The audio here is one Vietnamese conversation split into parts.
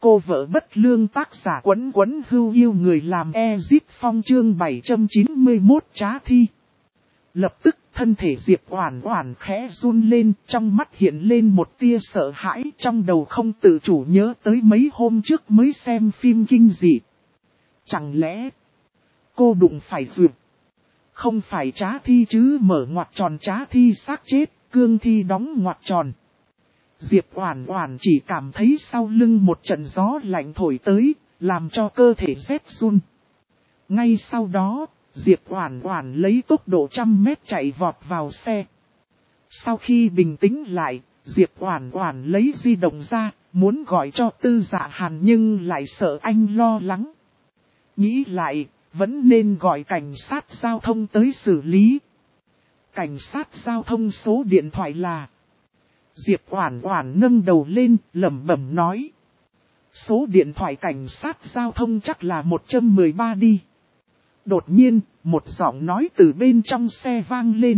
Cô vợ bất lương tác giả Quấn Quấn Hưu Yêu Người Làm Ezip Phong chương 791 trá thi. Lập tức thân thể Diệp Oản Oản khẽ run lên, trong mắt hiện lên một tia sợ hãi, trong đầu không tự chủ nhớ tới mấy hôm trước mới xem phim kinh dị. Chẳng lẽ cô đụng phải dược? Không phải trá thi chứ, mở ngoặc tròn trá thi xác chết, cương thi đóng ngoặc tròn. Diệp Oản Oản chỉ cảm thấy sau lưng một trận gió lạnh thổi tới, làm cho cơ thể rét run. Ngay sau đó, Diệp Oản Oản lấy tốc độ 100 mét chạy vọt vào xe. Sau khi bình tĩnh lại, Diệp Oản Oản lấy di động ra, muốn gọi cho Tư Dạ Hàn nhưng lại sợ anh lo lắng. Nghĩ lại, vẫn nên gọi cảnh sát giao thông tới xử lý. Cảnh sát giao thông số điện thoại là... Diệp Oản Oản nâng đầu lên, lẩm bẩm nói. Số điện thoại cảnh sát giao thông chắc là 113 đi. Đột nhiên, một giọng nói từ bên trong xe vang lên.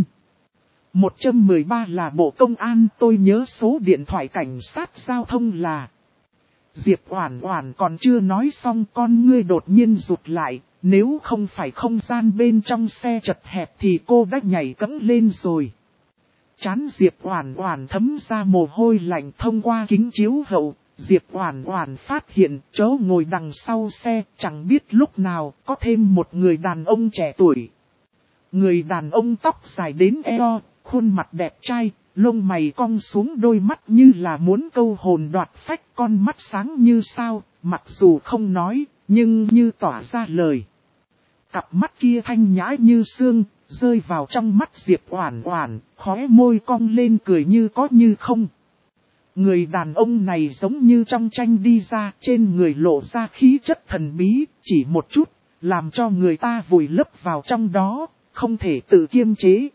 113 là Bộ Công an, tôi nhớ số điện thoại cảnh sát giao thông là... Diệp Oản Oản còn chưa nói xong, con ngươi đột nhiên rụt lại, nếu không phải không gian bên trong xe chật hẹp thì cô đã nhảy cẫng lên rồi. Trán Diệp Oản Oản thấm ra mồ hôi lạnh. Thông qua kính chiếu hậu, Diệp Oản Oản phát hiện chỗ ngồi đằng sau xe chẳng biết lúc nào có thêm một người đàn ông trẻ tuổi. Người đàn ông tóc dài đến eo, khuôn mặt đẹp trai, lông mày cong xuống, đôi mắt như là muốn câu hồn đoạt phách, con mắt sáng như sao, mặc dù không nói, nhưng như tỏa ra lời. Cặp mắt kia thanh nhã như sương, rơi vào trong mắt Diệp Oản Oản, khóe môi cong lên cười như có như không. Người đàn ông này giống như trong tranh đi ra, trên người lộ ra khí chất thần bí, chỉ một chút, làm cho người ta vùi lấp vào trong đó, không thể tự kiềm chế.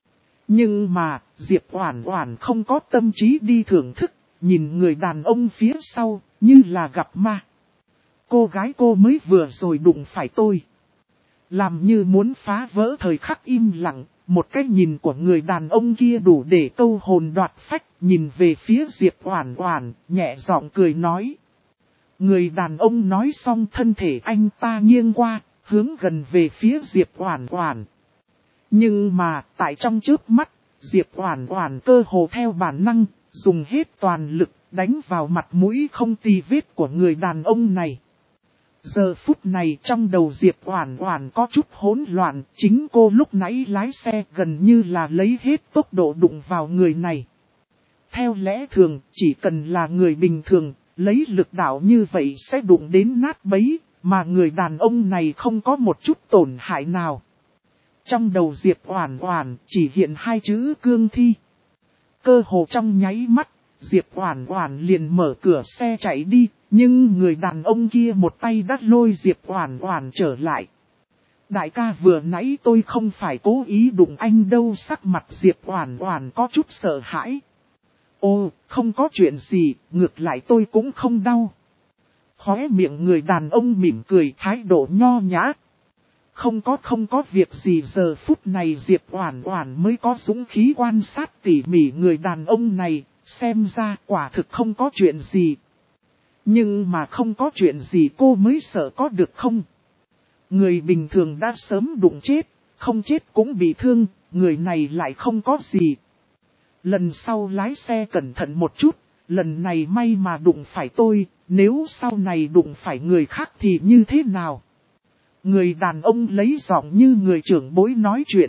Nhưng mà, Diệp Oản Oản không có tâm trí đi thưởng thức, nhìn người đàn ông phía sau, như là gặp ma. Cô gái cô mới vừa rồi đụng phải tôi. Làm như muốn phá vỡ thời khắc im lặng, một cái nhìn của người đàn ông kia đủ để câu hồn đoạt phách, nhìn về phía Diệp Oản Oản, nhẹ giọng cười nói. Người đàn ông nói xong, thân thể anh ta nghiêng qua, hướng gần về phía Diệp Oản Oản. Nhưng mà, tại trong chớp mắt, Diệp Oản Oản cơ hồ theo bản năng, dùng hết toàn lực, đánh vào mặt mũi không tì vết của người đàn ông này. Giờ phút này trong đầu Diệp Oản Oản có chút hỗn loạn, chính cô lúc nãy lái xe gần như là lấy hết tốc độ đụng vào người này. Theo lẽ thường, chỉ cần là người bình thường, lấy lực đạo như vậy sẽ đụng đến nát bấy, mà người đàn ông này không có một chút tổn hại nào. Trong đầu Diệp Oản Oản chỉ hiện hai chữ cương thi. Cơ hồ trong nháy mắt, Diệp Oản Oản liền mở cửa xe chạy đi, nhưng người đàn ông kia một tay đã lôi Diệp Oản Oản trở lại. Đại ca, vừa nãy tôi không phải cố ý đụng anh đâu. Sắc mặt Diệp Oản Oản có chút sợ hãi. Ô, không có chuyện gì, ngược lại tôi cũng không đau. Khóe miệng người đàn ông mỉm cười, thái độ nho nhã. Không có việc gì. Giờ phút này Diệp Oản Oản mới có dũng khí quan sát tỉ mỉ người đàn ông này, xem ra quả thực không có chuyện gì. Nhưng mà không có chuyện gì cô mới sợ có được không? Người bình thường đã sớm đụng chết, không chết cũng bị thương, người này lại không có gì. Lần sau lái xe cẩn thận một chút, lần này may mà đụng phải tôi, nếu sau này đụng phải người khác thì như thế nào? Người đàn ông lấy giọng như người trưởng bối nói chuyện.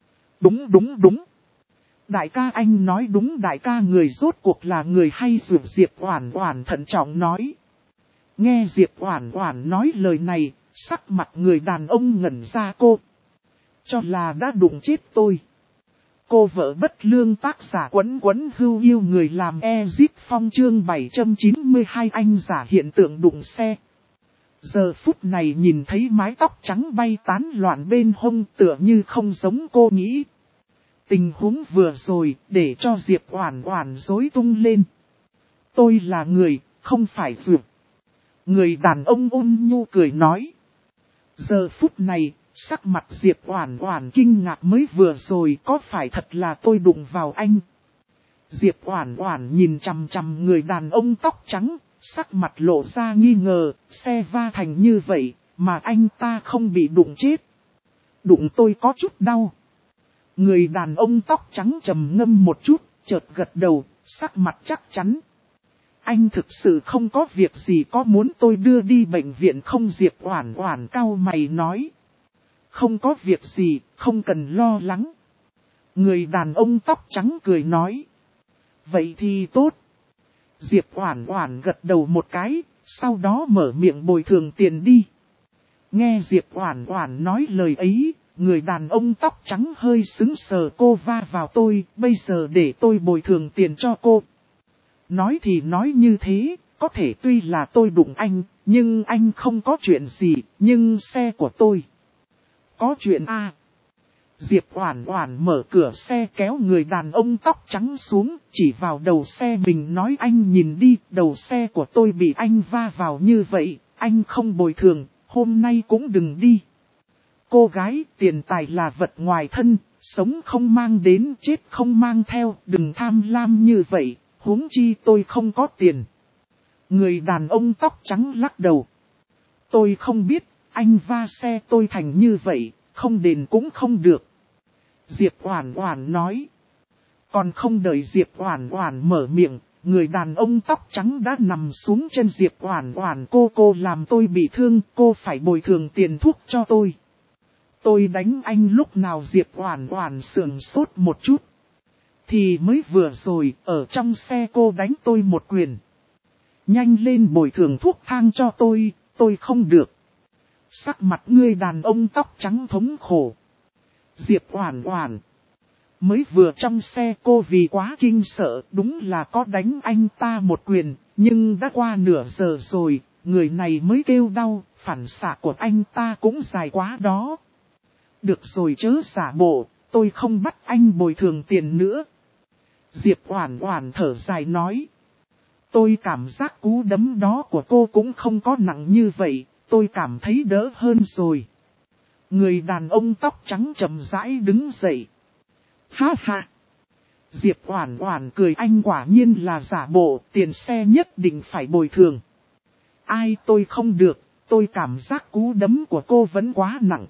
Đúng. Đại ca, anh nói đúng. Đại ca, người rốt cuộc là người hay dược? Diệp Oản Oản thận trọng nói. Nghe Diệp Oản Oản nói lời này, sắc mặt người đàn ông ngẩn ra. Cô cho là đã đụng chết tôi. Cô vợ bất lương tác giả Quấn Quấn Hưu Yêu Người Làm Ezip Phong chương 792 anh giả hiện tượng đụng xe. Giờ phút này nhìn thấy mái tóc trắng bay tán loạn bên hông, tựa như không giống cô nghĩ. Tình huống vừa rồi để cho Diệp Oản Oản rối tung lên. Tôi là người, không phải dược. Người đàn ông ôn nhu cười nói. Giờ phút này, sắc mặt Diệp Oản Oản kinh ngạc, mới vừa rồi có phải thật là tôi đụng vào anh? Diệp Oản Oản nhìn chằm chằm người đàn ông tóc trắng, sắc mặt lộ ra nghi ngờ, xe va thành như vậy, mà anh ta không bị đụng chết. Đụng tôi có chút đau. Người đàn ông tóc trắng trầm ngâm một chút, chợt gật đầu, sắc mặt chắc chắn. Anh thực sự không có việc gì, có muốn tôi đưa đi bệnh viện không? Diệp Oản Oản cau mày nói. Không có việc gì, không cần lo lắng. Người đàn ông tóc trắng cười nói. Vậy thì tốt. Diệp Oản Oản gật đầu một cái, sau đó mở miệng bồi thường tiền đi. Nghe Diệp Oản Oản nói lời ấy, người đàn ông tóc trắng hơi sững sờ. Cô va vào tôi, bây giờ để tôi bồi thường tiền cho cô. Nói thì nói như thế, có thể tuy là tôi đụng anh, nhưng anh không có chuyện gì, nhưng xe của tôi có chuyện à. Diệp Oản Oản mở cửa xe kéo người đàn ông tóc trắng xuống, chỉ vào đầu xe mình nói anh nhìn đi, đầu xe của tôi bị anh va vào như vậy, anh không bồi thường, hôm nay cũng đừng đi. Cô gái, tiền tài là vật ngoài thân, sống không mang đến, chết không mang theo, đừng tham lam như vậy, huống chi tôi không có tiền. Người đàn ông tóc trắng lắc đầu. Tôi không biết, anh va xe tôi thành như vậy, không đền cũng không được. Diệp Oản Oản nói. Còn không đợi Diệp Oản Oản mở miệng, người đàn ông tóc trắng đã nằm xuống chân Diệp Oản Oản. Cô làm tôi bị thương, cô phải bồi thường tiền thuốc cho tôi. Tôi đánh anh lúc nào? Diệp Oản Oản sững sốt một chút. Thì mới vừa rồi, ở trong xe cô đánh tôi một quyền. Nhanh lên bồi thường thuốc thang cho tôi không được. Sắc mặt người đàn ông tóc trắng thống khổ. Diệp Oản Oản. Mới vừa trong xe cô vì quá kinh sợ, đúng là có đánh anh ta một quyền, nhưng đã qua nửa giờ rồi, người này mới kêu đau, phản xạ của anh ta cũng dài quá đó. Được rồi chớ giả bộ, tôi không bắt anh bồi thường tiền nữa. Diệp Oản Oản thở dài nói. Tôi cảm giác cú đấm đó của cô cũng không có nặng như vậy, tôi cảm thấy đỡ hơn rồi. Người đàn ông tóc trắng chậm rãi đứng dậy. Ha ha! Diệp Oản Oản cười, anh quả nhiên là giả bộ, tiền xe nhất định phải bồi thường. Ai, tôi không được, tôi cảm giác cú đấm của cô vẫn quá nặng.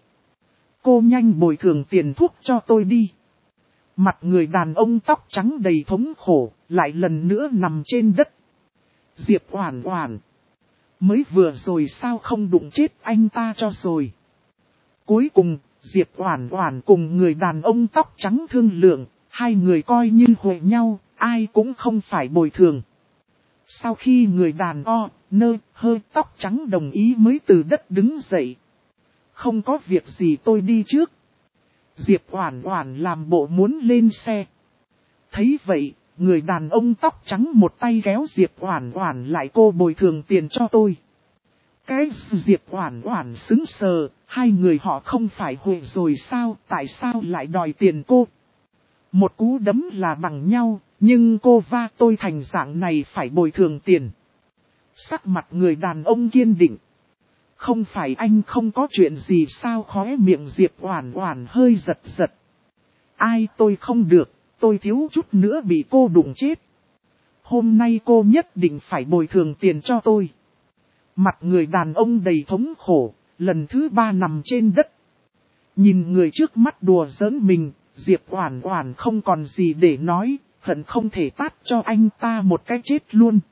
Cô nhanh bồi thường tiền thuốc cho tôi đi. Mặt người đàn ông tóc trắng đầy thống khổ, lại lần nữa nằm trên đất. Diệp Oản Oản. Mới vừa rồi sao không đụng chết anh ta cho rồi. Cuối cùng, Diệp Oản Oản cùng người đàn ông tóc trắng thương lượng, hai người coi như hội nhau, ai cũng không phải bồi thường. Sau khi người đàn hơi tóc trắng đồng ý mới từ đất đứng dậy. Không có việc gì tôi đi trước. Diệp Oản Oản làm bộ muốn lên xe. Thấy vậy, người đàn ông tóc trắng một tay kéo Diệp Oản Oản lại, cô bồi thường tiền cho tôi. Cái Diệp Oản Oản sững sờ, hai người họ không phải hội rồi sao, tại sao lại đòi tiền cô? Một cú đấm là bằng nhau, nhưng cô va tôi thành dạng này phải bồi thường tiền. Sắc mặt người đàn ông kiên định. Không phải anh không có chuyện gì sao? Khóe miệng Diệp Oản Oản hơi giật giật. Ai, tôi không được, tôi thiếu chút nữa bị cô đụng chết. Hôm nay cô nhất định phải bồi thường tiền cho tôi. Mặt người đàn ông đầy thống khổ, lần thứ ba nằm trên đất. Nhìn người trước mắt đùa giỡn mình, Diệp Oản Oản không còn gì để nói, hận không thể tát cho anh ta một cái chết luôn.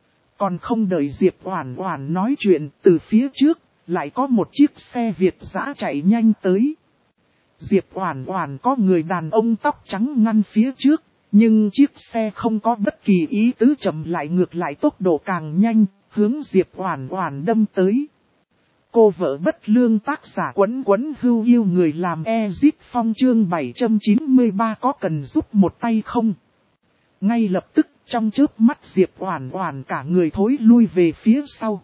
Còn không đợi Diệp Oản Oản nói chuyện, từ phía trước, lại có một chiếc xe Việt dã chạy nhanh tới. Diệp Oản Oản có người đàn ông tóc trắng ngăn phía trước, nhưng chiếc xe không có bất kỳ ý tứ chậm lại, ngược lại tốc độ càng nhanh, hướng Diệp Oản Oản đâm tới. Cô vợ bất lương, tác giả Quấn Quấn Hưu Yêu người làm Ezit Phong, chương 793, có cần giúp một tay không? Ngay lập tức, trong chớp mắt Diệp Oản Oản cả người thối lui về phía sau.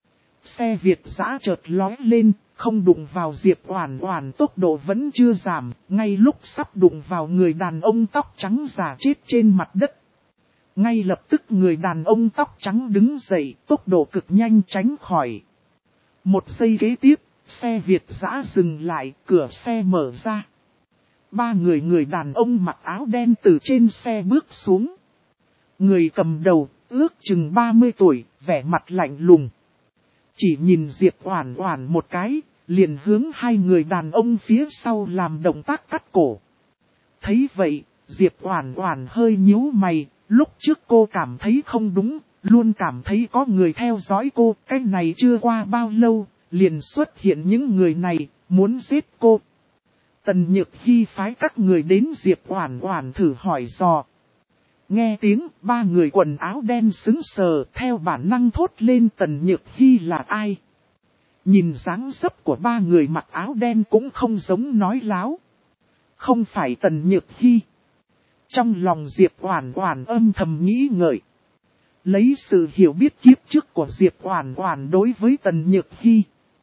Xe Việt dã chợt lóe lên, không đụng vào Diệp Oản Oản, tốc độ vẫn chưa giảm, ngay lúc sắp đụng vào người đàn ông tóc trắng già chết trên mặt đất. Ngay lập tức người đàn ông tóc trắng đứng dậy, tốc độ cực nhanh tránh khỏi. Một giây kế tiếp, xe Việt dã dừng lại, cửa xe mở ra. Ba người đàn ông mặc áo đen từ trên xe bước xuống. Người cầm đầu, ước chừng 30 tuổi, vẻ mặt lạnh lùng. Chỉ nhìn Diệp Oản Oản một cái, liền hướng hai người đàn ông phía sau làm động tác cắt cổ. Thấy vậy, Diệp Oản Oản hơi nhíu mày, lúc trước cô cảm thấy không đúng, luôn cảm thấy có người theo dõi cô, cái này chưa qua bao lâu, liền xuất hiện những người này, muốn giết cô. Tần Nhược Hi phái các người đến Diệp Oản Oản thử hỏi dò. Nghe tiếng, ba người quần áo đen sững sờ, theo bản năng thốt lên Tần Nhược Hi là ai. Nhìn dáng dấp của ba người mặc áo đen cũng không giống nói láo. Không phải Tần Nhược Hi. Trong lòng Diệp Oản Oản âm thầm nghĩ ngợi. Lấy sự hiểu biết kiếp trước của Diệp Oản Oản đối với Tần Nhược Hi,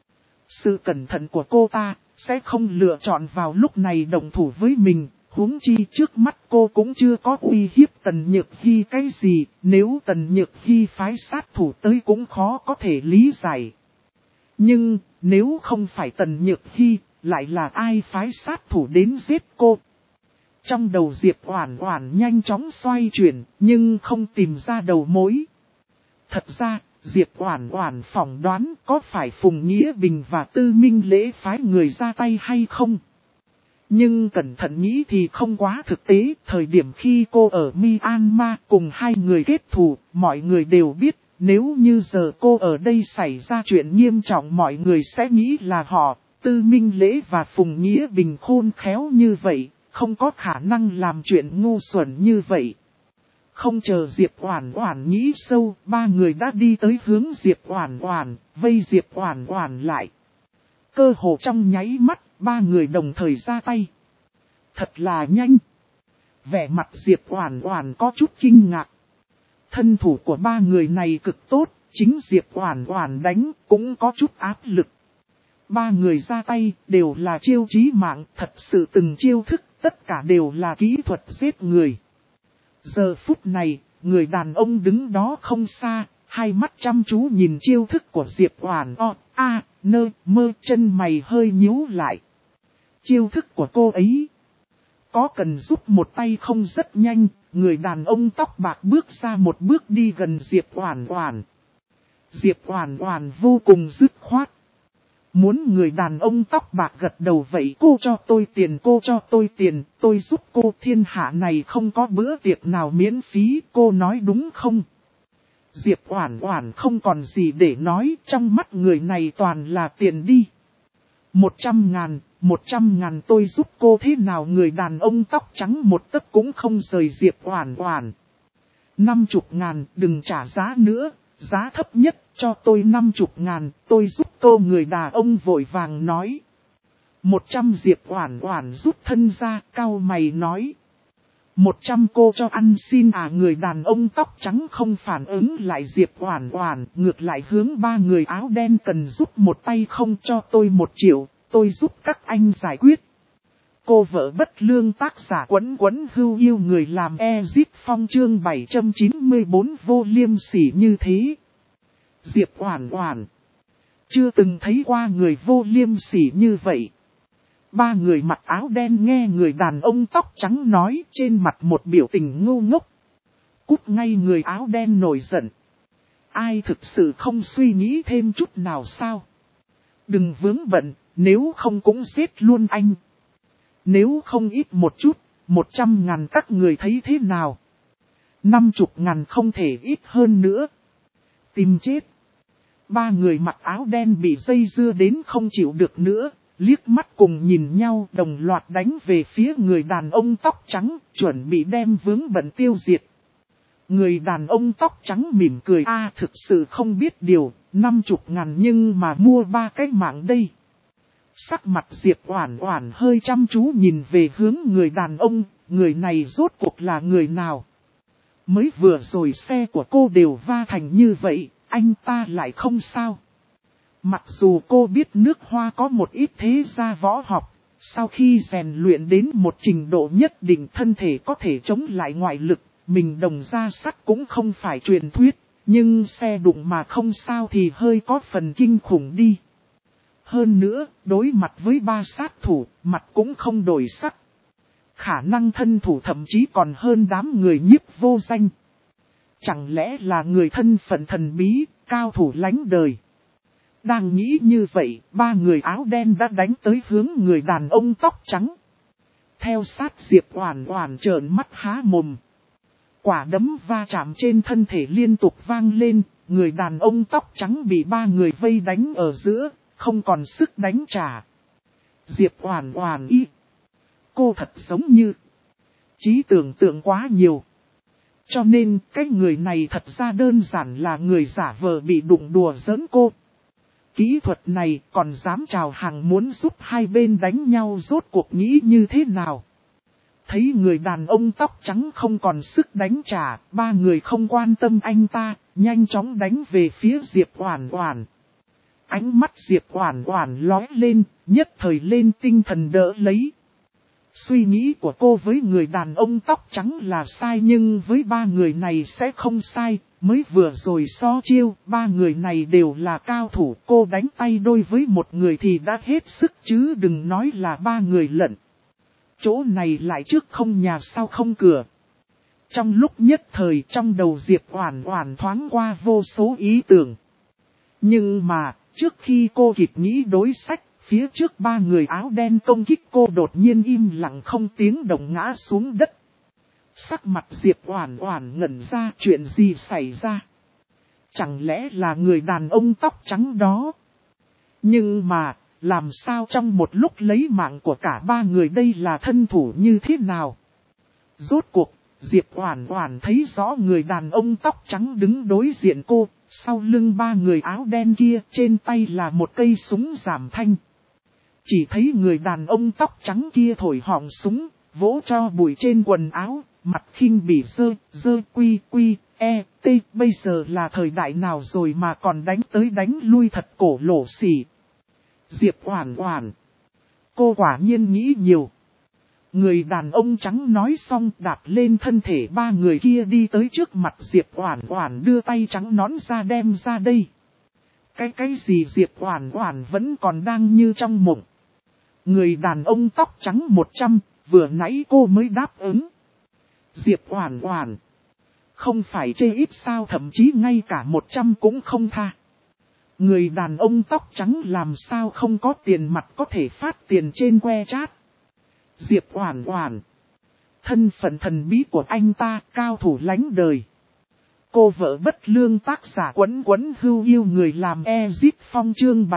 sự cẩn thận của cô ta sẽ không lựa chọn vào lúc này động thủ với mình. Huống chi trước mắt cô cũng chưa có uy hiếp Tần Nhược Hi cái gì, nếu Tần Nhược Hi phái sát thủ tới cũng khó có thể lý giải. Nhưng, nếu không phải Tần Nhược Hi, lại là ai phái sát thủ đến giết cô? Trong đầu Diệp Oản Oản nhanh chóng xoay chuyển, nhưng không tìm ra đầu mối. Thật ra, Diệp Oản Oản phỏng đoán có phải Phùng Nghĩa Bình và Tư Minh Lễ phái người ra tay hay không? Nhưng cẩn thận nghĩ thì không quá thực tế, thời điểm khi cô ở Myanmar cùng hai người kết thù, mọi người đều biết, nếu như giờ cô ở đây xảy ra chuyện nghiêm trọng mọi người sẽ nghĩ là họ, Tư Minh Lễ và Phùng Nghĩa Bình khôn khéo như vậy, không có khả năng làm chuyện ngu xuẩn như vậy. Không chờ Diệp Oản Oản nghĩ sâu, ba người đã đi tới hướng Diệp Oản Oản, vây Diệp Oản Oản lại. Cơ hồ trong nháy mắt, ba người đồng thời ra tay. Thật là nhanh. Vẻ mặt Diệp Oản Oản có chút kinh ngạc. Thân thủ của ba người này cực tốt, chính Diệp Oản Oản đánh cũng có chút áp lực. Ba người ra tay đều là chiêu chí mạng, thật sự từng chiêu thức, tất cả đều là kỹ thuật giết người. Giờ phút này, người đàn ông đứng đó không xa, hai mắt chăm chú nhìn chiêu thức của Diệp Oản Mơ, chân mày hơi nhíu lại. Chiêu thức của cô ấy có cần giúp một tay không rất nhanh, người đàn ông tóc bạc bước ra một bước đi gần Diệp Oản Oản. Diệp Oản Oản vô cùng dứt khoát. Muốn người đàn ông tóc bạc gật đầu vậy cô cho tôi tiền, tôi giúp cô, thiên hạ này không có bữa tiệc nào miễn phí, cô nói đúng không? Diệp Oản Oản không còn gì để nói, trong mắt người này toàn là tiền đi. 100.000 tôi giúp cô thế nào? Người đàn ông tóc trắng một tấc cũng không rời Diệp Oản Oản. 50.000, đừng trả giá nữa, giá thấp nhất cho tôi 50.000, tôi giúp cô, người đàn ông vội vàng nói. 100. Diệp Oản Oản rút thân ra, cau mày nói. 100 cô cho ăn xin à? Người đàn ông tóc trắng không phản ứng lại Diệp Oản Oản, ngược lại hướng ba người áo đen cần giúp một tay không? Cho tôi 1 triệu, tôi giúp các anh giải quyết. Cô vợ bất lương, tác giả Quấn Quấn Hưu yêu người làm Ezip Phong, chương 794 vô liêm sỉ như thế. Diệp Oản Oản chưa từng thấy qua người vô liêm sỉ như vậy. Ba người mặc áo đen nghe người đàn ông tóc trắng nói, trên mặt một biểu tình ngu ngốc. Cút ngay! Người áo đen nổi giận. Ai thực sự không suy nghĩ thêm chút nào sao? Đừng vướng bận, nếu không cũng giết luôn anh. Nếu không ít một chút, 100.000 các người thấy thế nào? 50.000 không thể ít hơn nữa. Tìm chết. Ba người mặc áo đen bị dây dưa đến không chịu được nữa, liếc mắt cùng nhìn nhau đồng loạt đánh về phía người đàn ông tóc trắng, chuẩn bị đem vướng bận tiêu diệt. Người đàn ông tóc trắng mỉm cười, thực sự không biết điều, 50.000 nhưng mà mua 3 cái mạng đây. Sắc mặt Diệp Oản Oản hơi chăm chú nhìn về hướng người đàn ông, người này rốt cuộc là người nào? Mới vừa rồi xe của cô đều va thành như vậy, anh ta lại không sao. Mặc dù cô biết nước Hoa có một ít thế gia võ học, sau khi rèn luyện đến một trình độ nhất định thân thể có thể chống lại ngoại lực, mình đồng ra sắt cũng không phải truyền thuyết, nhưng xe đụng mà không sao thì hơi có phần kinh khủng đi. Hơn nữa, đối mặt với 3 sát thủ, mặt cũng không đổi sắc. Khả năng thân thủ thậm chí còn hơn đám người nhiếp vô danh. Chẳng lẽ là người thân phận thần bí, cao thủ lánh đời. Đang nghĩ như vậy, ba người áo đen đã đánh tới hướng người đàn ông tóc trắng. Theo sát Diệp Oản Oản trợn mắt há mồm. Quả đấm va chạm trên thân thể liên tục vang lên, người đàn ông tóc trắng bị ba người vây đánh ở giữa, không còn sức đánh trả. Diệp Oản Oản ý. Cô thật giống như trí tưởng tượng quá nhiều. Cho nên cái người này thật ra đơn giản là người giả vờ bị đụng đùa giỡn cô. Kỹ thuật này còn dám chào hàng muốn giúp hai bên đánh nhau rốt cuộc nghĩ như thế nào. Thấy người đàn ông tóc trắng không còn sức đánh trả, ba người không quan tâm anh ta, nhanh chóng đánh về phía Diệp Oản Oản. Ánh mắt Diệp Oản Oản lóe lên, nhất thời lên tinh thần đỡ lấy. Suy nghĩ của cô với người đàn ông tóc trắng là sai nhưng với ba người này sẽ không sai. Mới vừa rồi so chiêu, ba người này đều là cao thủ. Cô đánh tay đôi với một người thì đã hết sức chứ đừng nói là ba người lận. Chỗ này lại trước không nhà sau không cửa. Trong lúc nhất thời trong đầu Diệp Oản Oản thoáng qua vô số ý tưởng. Nhưng mà, trước khi cô kịp nghĩ đối sách, phía trước ba người áo đen công kích cô đột nhiên im lặng không tiếng động ngã xuống đất. Sắc mặt Diệp Oản Oản ngẩn ra, chuyện gì xảy ra? Chẳng lẽ là người đàn ông tóc trắng đó? Nhưng mà, làm sao trong một lúc lấy mạng của cả ba người đây là thân thủ như thế nào? Rốt cuộc, Diệp Oản Oản thấy rõ người đàn ông tóc trắng đứng đối diện cô, sau lưng ba người áo đen kia trên tay là một cây súng giảm thanh. Chỉ thấy người đàn ông tóc trắng kia thổi họng súng, vỗ cho bụi trên quần áo, mặt khinh bỉ dơ quy t, bây giờ là thời đại nào rồi mà còn đánh tới đánh lui thật cổ lỗ xỉ. Diệp Oản Oản, cô quả nhiên nghĩ nhiều. Người đàn ông trắng nói xong đạp lên thân thể ba người kia đi tới trước mặt Diệp Oản Oản đưa tay trắng nõn ra đem ra đây. Cái gì Diệp Oản Oản vẫn còn đang như trong mộng. Người đàn ông tóc trắng 100, vừa nãy cô mới đáp ứng. Diệp Oản Oản, không phải chê ít sao thậm chí ngay cả 100 cũng không tha. Người đàn ông tóc trắng làm sao không có tiền mặt có thể phát tiền trên que chat. Diệp Oản Oản, thân phận thần bí của anh ta cao thủ lánh đời. Cô vợ bất lương tác giả Quấn Quấn Hưu yêu người làm Ezit Phong chương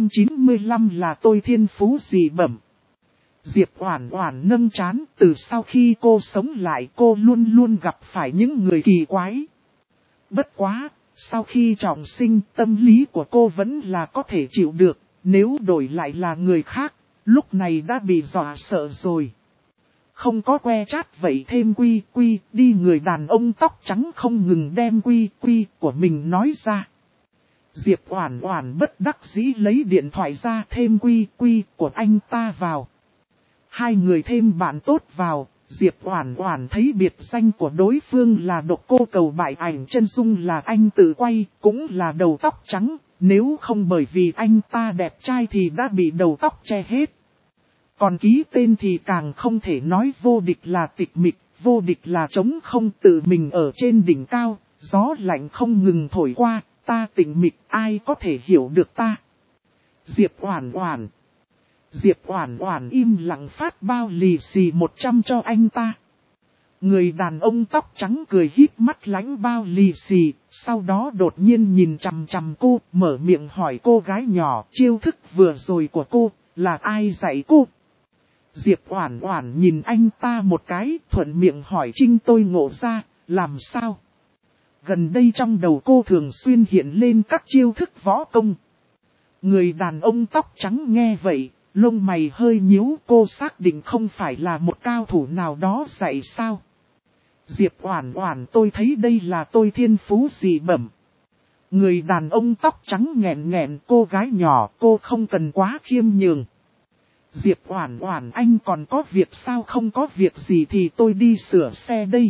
795 là tôi thiên phú dị bẩm. Diệp Oản Oản nâng trán, từ sau khi cô sống lại cô luôn luôn gặp phải những người kỳ quái. Bất quá, sau khi trọng sinh tâm lý của cô vẫn là có thể chịu được, nếu đổi lại là người khác, lúc này đã bị dọa sợ rồi. Không có que chat vậy thêm quy đi người đàn ông tóc trắng không ngừng đem quy của mình nói ra. Diệp Oản Oản bất đắc dĩ lấy điện thoại ra thêm quy của anh ta vào. Hai người thêm bạn tốt vào, Diệp Oản Oản thấy biệt danh của đối phương là Độc Cô Cầu Bại ảnh chân dung là anh tự quay, cũng là đầu tóc trắng, nếu không bởi vì anh ta đẹp trai thì đã bị đầu tóc che hết. Còn ký tên thì càng không thể nói vô địch là tịch mịch, vô địch là trống không tự mình ở trên đỉnh cao, gió lạnh không ngừng thổi qua, ta tịch mịch ai có thể hiểu được ta. Diệp Oản Oản. Diệp Oản Oản im lặng phát bao lì xì 100 cho anh ta. Người đàn ông tóc trắng cười híp mắt lãnh bao lì xì, sau đó đột nhiên nhìn chằm chằm cô, mở miệng hỏi cô gái nhỏ chiêu thức vừa rồi của cô, là ai dạy cô? Diệp Oản Oản nhìn anh ta một cái, thuận miệng hỏi chính tôi ngộ ra, làm sao? Gần đây trong đầu cô thường xuyên hiện lên các chiêu thức võ công. Người đàn ông tóc trắng nghe vậy, lông mày hơi nhíu, cô xác định không phải là một cao thủ nào đó dạy sao? Diệp Oản Oản, tôi thấy đây là tôi thiên phú dị bẩm. Người đàn ông tóc trắng nghẹn nghẹn, cô gái nhỏ, cô không cần quá khiêm nhường. Diệp Oản Oản, anh còn có việc sao? Không có việc gì thì tôi đi sửa xe đây.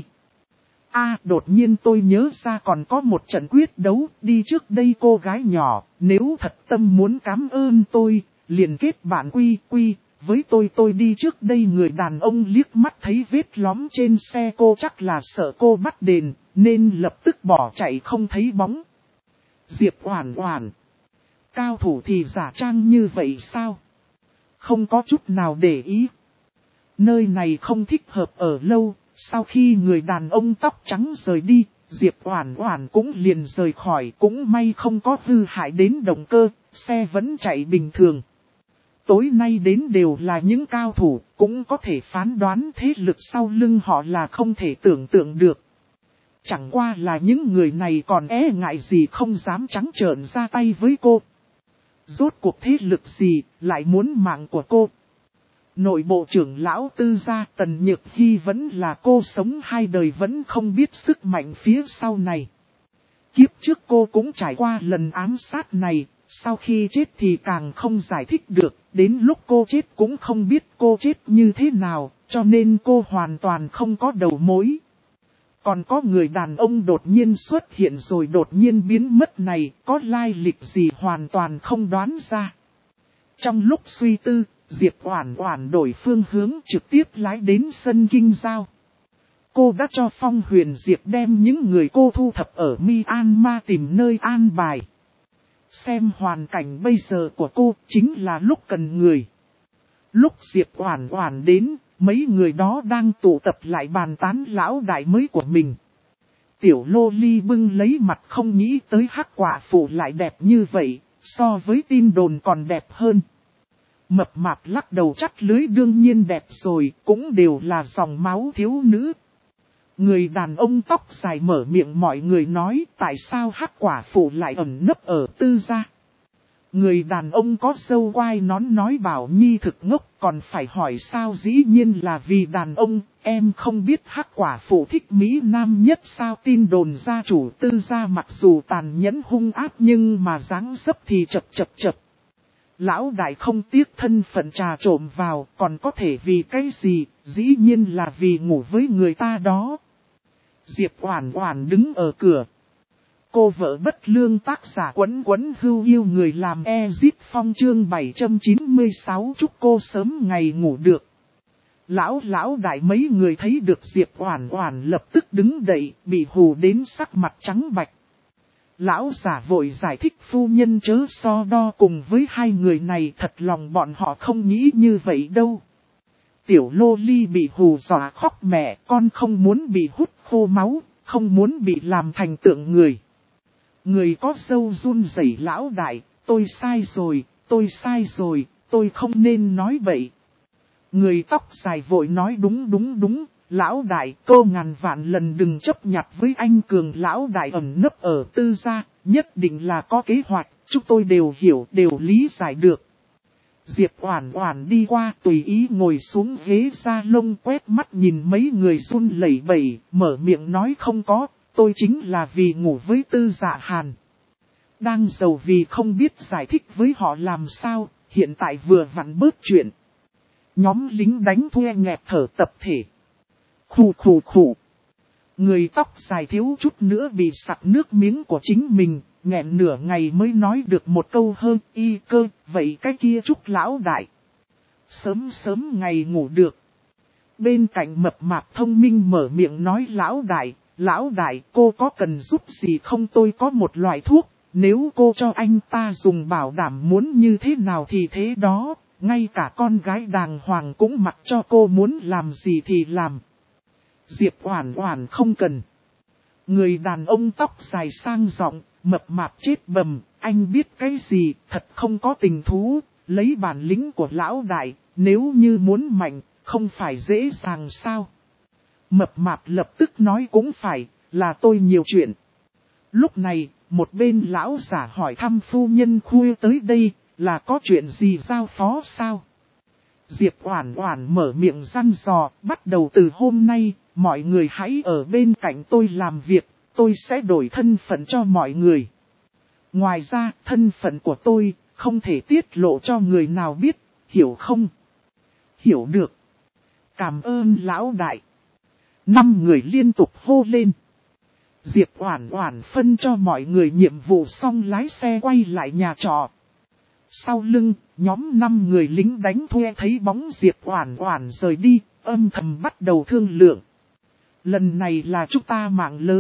Đột nhiên tôi nhớ ra còn có một trận quyết đấu, đi trước đây cô gái nhỏ, nếu thật tâm muốn cảm ơn tôi, liền kết bạn quy với tôi đi trước đây. Người đàn ông liếc mắt thấy vết lõm trên xe cô chắc là sợ cô bắt đền, nên lập tức bỏ chạy không thấy bóng. Diệp Oản Oản, cao thủ thì giả trang như vậy sao? Không có chút nào để ý. Nơi này không thích hợp ở lâu, sau khi người đàn ông tóc trắng rời đi, Diệp Oản Oản cũng liền rời khỏi, cũng may không có hư hại đến động cơ, xe vẫn chạy bình thường. Tối nay đến đều là những cao thủ, cũng có thể phán đoán thế lực sau lưng họ là không thể tưởng tượng được. Chẳng qua là những người này còn e ngại gì không dám trắng trợn ra tay với cô. Rốt cuộc thế lực gì, lại muốn mạng của cô. Nội bộ trưởng lão Tư gia Tần Nhược Hy vẫn là cô sống 2 đời vẫn không biết sức mạnh phía sau này. Kiếp trước cô cũng trải qua lần ám sát này, sau khi chết thì càng không giải thích được, đến lúc cô chết cũng không biết cô chết như thế nào, cho nên cô hoàn toàn không có đầu mối. Còn có người đàn ông đột nhiên xuất hiện rồi đột nhiên biến mất này, có lai lịch gì hoàn toàn không đoán ra. Trong lúc suy tư, Diệp Oản Oản đổi phương hướng trực tiếp lái đến sân kinh giao. Cô đã cho Phong Huyền Diệp đem những người cô thu thập ở Myanmar tìm nơi an bài. Xem hoàn cảnh bây giờ của cô chính là lúc cần người. Lúc Diệp Oản Oản đến, mấy người đó đang tụ tập lại bàn tán lão đại mới của mình. Tiểu lô ly bưng lấy mặt không nghĩ tới Hắc Quả Phụ lại đẹp như vậy, so với tin đồn còn đẹp hơn. Mập mạp lắc đầu chắt lưới đương nhiên đẹp rồi, cũng đều là dòng máu thiếu nữ. Người đàn ông tóc dài mở miệng mọi người nói tại sao Hắc Quả Phụ lại ẩn nấp ở Tư gia. Người đàn ông có râu quai nón nói Bảo Nhi thực ngốc còn phải hỏi sao dĩ nhiên là vì đàn ông, em không biết Hắc Quả Phụ thích Mỹ Nam nhất sao tin đồn gia chủ Tư gia mặc dù tàn nhẫn hung ác nhưng mà dáng dấp thì chập. Lão đại không tiếc thân phận trà trộn vào còn có thể vì cái gì, dĩ nhiên là vì ngủ với người ta đó. Diệp Oản Oản đứng ở cửa. Cô vợ bất lương tác giả Quấn Quấn Hưu yêu người làm Ezit Phong chương 796 chúc cô sớm ngày ngủ được. Lão đại mấy người thấy được Diệp Oản Oản lập tức đứng dậy, bị hù đến sắc mặt trắng bạch. Lão giả vội giải thích phu nhân chớ so đo cùng với hai người này thật lòng bọn họ không nghĩ như vậy đâu. Tiểu lô ly bị hù dọa khóc mẹ con không muốn bị hút khô máu, không muốn bị làm thành tượng người. Người có râu run rẩy lão đại, tôi sai rồi, tôi không nên nói bậy. Người tóc dài vội nói đúng, lão đại cô ngàn vạn lần đừng chấp nhặt với anh Cường lão đại ẩn nấp ở Tư gia, nhất định là có kế hoạch, chúng tôi đều hiểu, đều lý giải được. Diệp Oản Oản đi qua tùy ý ngồi xuống ghế da lông quét mắt nhìn mấy người run lẩy bẩy, mở miệng nói không có, tôi chính là vì ngủ với Tư Dạ Hàn. Đang giàu vì không biết giải thích với họ làm sao, hiện tại vừa vặn bớt chuyện. Nhóm lính đánh thuê nghẹt thở tập thể. Khủ. Người tóc dài thiếu chút nữa bị sặc nước miếng của chính mình, nghẹn nửa ngày mới nói được một câu hơn y cơ, vậy cái kia chúc lão đại. Sớm ngày ngủ được. Bên cạnh mập mạp thông minh mở miệng nói lão đại cô có cần giúp gì không tôi có một loại thuốc, nếu cô cho anh ta dùng bảo đảm muốn như thế nào thì thế đó, ngay cả con gái đàng hoàng cũng mặc cho cô muốn làm gì thì làm. Diệp Oản Oản không cần. Người đàn ông tóc dài sang giọng, mập mạp chết bầm, anh biết cái gì, thật không có tình thú, lấy bản lĩnh của lão đại, nếu như muốn mạnh, không phải dễ dàng sao. Mập mạp lập tức nói cũng phải, là tôi nhiều chuyện. Lúc này, một bên lão giả hỏi thăm phu nhân khuya tới đây, là có chuyện gì giao phó sao? Diệp Oản Oản mở miệng răn dò, bắt đầu từ hôm nay, mọi người hãy ở bên cạnh tôi làm việc, tôi sẽ đổi thân phận cho mọi người. Ngoài ra, thân phận của tôi, không thể tiết lộ cho người nào biết, hiểu không? Hiểu được. Cảm ơn lão đại. 5 người liên tục hô lên. Diệp Oản Oản phân cho mọi người nhiệm vụ xong lái xe quay lại nhà trọ. Sau lưng, nhóm 5 người lính đánh thuê thấy bóng Diệp Oản Oản rời đi, âm thầm bắt đầu thương lượng. Lần này là chúng ta mạng lớn,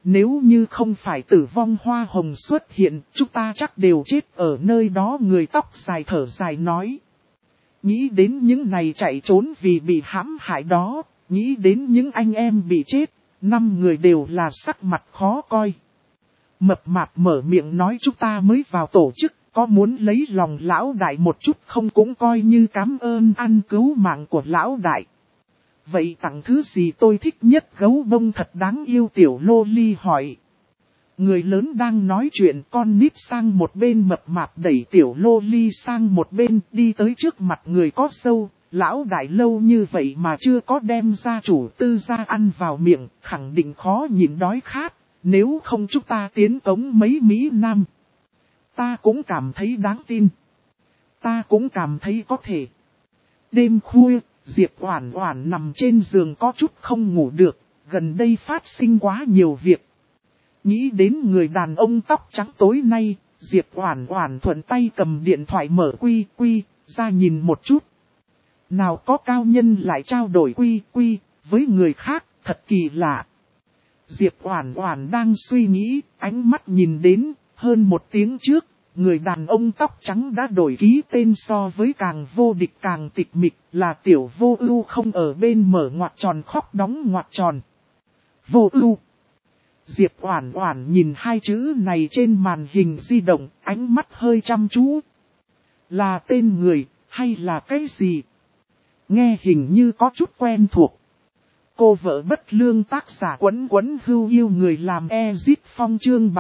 Nếu như không phải tử vong hoa hồng xuất hiện, chúng ta chắc đều chết ở nơi đó. Người tóc dài thở dài nói. Nghĩ đến những này chạy trốn vì bị hãm hại đó, nghĩ đến những anh em bị chết, 5 người đều là sắc mặt khó coi. Mập mạp mở miệng nói chúng ta mới vào tổ chức, có muốn lấy lòng lão đại một chút không, cũng coi như cảm ơn ăn cứu mạng của lão đại. Vậy tặng thứ gì? Tôi thích nhất gấu bông thật đáng yêu, tiểu lô ly hỏi. Người lớn đang nói chuyện, con nít sang một bên, mập mạp đẩy tiểu lô ly sang một bên, đi tới trước mặt người có sâu. Lão đại lâu như vậy mà chưa có đem gia chủ tư gia ăn vào miệng, khẳng định khó nhịn đói khát, nếu không chúng ta tiến cống mấy Mỹ Nam. Ta cũng cảm thấy đáng tin. Ta cũng cảm thấy có thể. Đêm khuya, Diệp Oản Oản nằm trên giường có chút không ngủ được, gần đây phát sinh quá nhiều việc. Nghĩ đến người đàn ông tóc trắng tối nay, Diệp Oản Oản thuận tay cầm điện thoại mở quy ra nhìn một chút. Nào có cao nhân lại trao đổi quy với người khác, thật kỳ lạ. Diệp Oản Oản đang suy nghĩ, ánh mắt nhìn đến, hơn 1 tiếng trước, người đàn ông tóc trắng đã đổi ký tên so với càng vô địch càng tịch mịch, là Tiểu Vô Ưu, không ở bên mở ngoặc tròn khóc đóng ngoặc tròn. Vô Ưu. Diệp Oản Oản nhìn 2 chữ này trên màn hình di động, ánh mắt hơi chăm chú. Là tên người, hay là cái gì? Nghe hình như có chút quen thuộc. Cô vợ bất lương, tác giả Quấn Quấn Hưu yêu người làm Ezit Phong, chương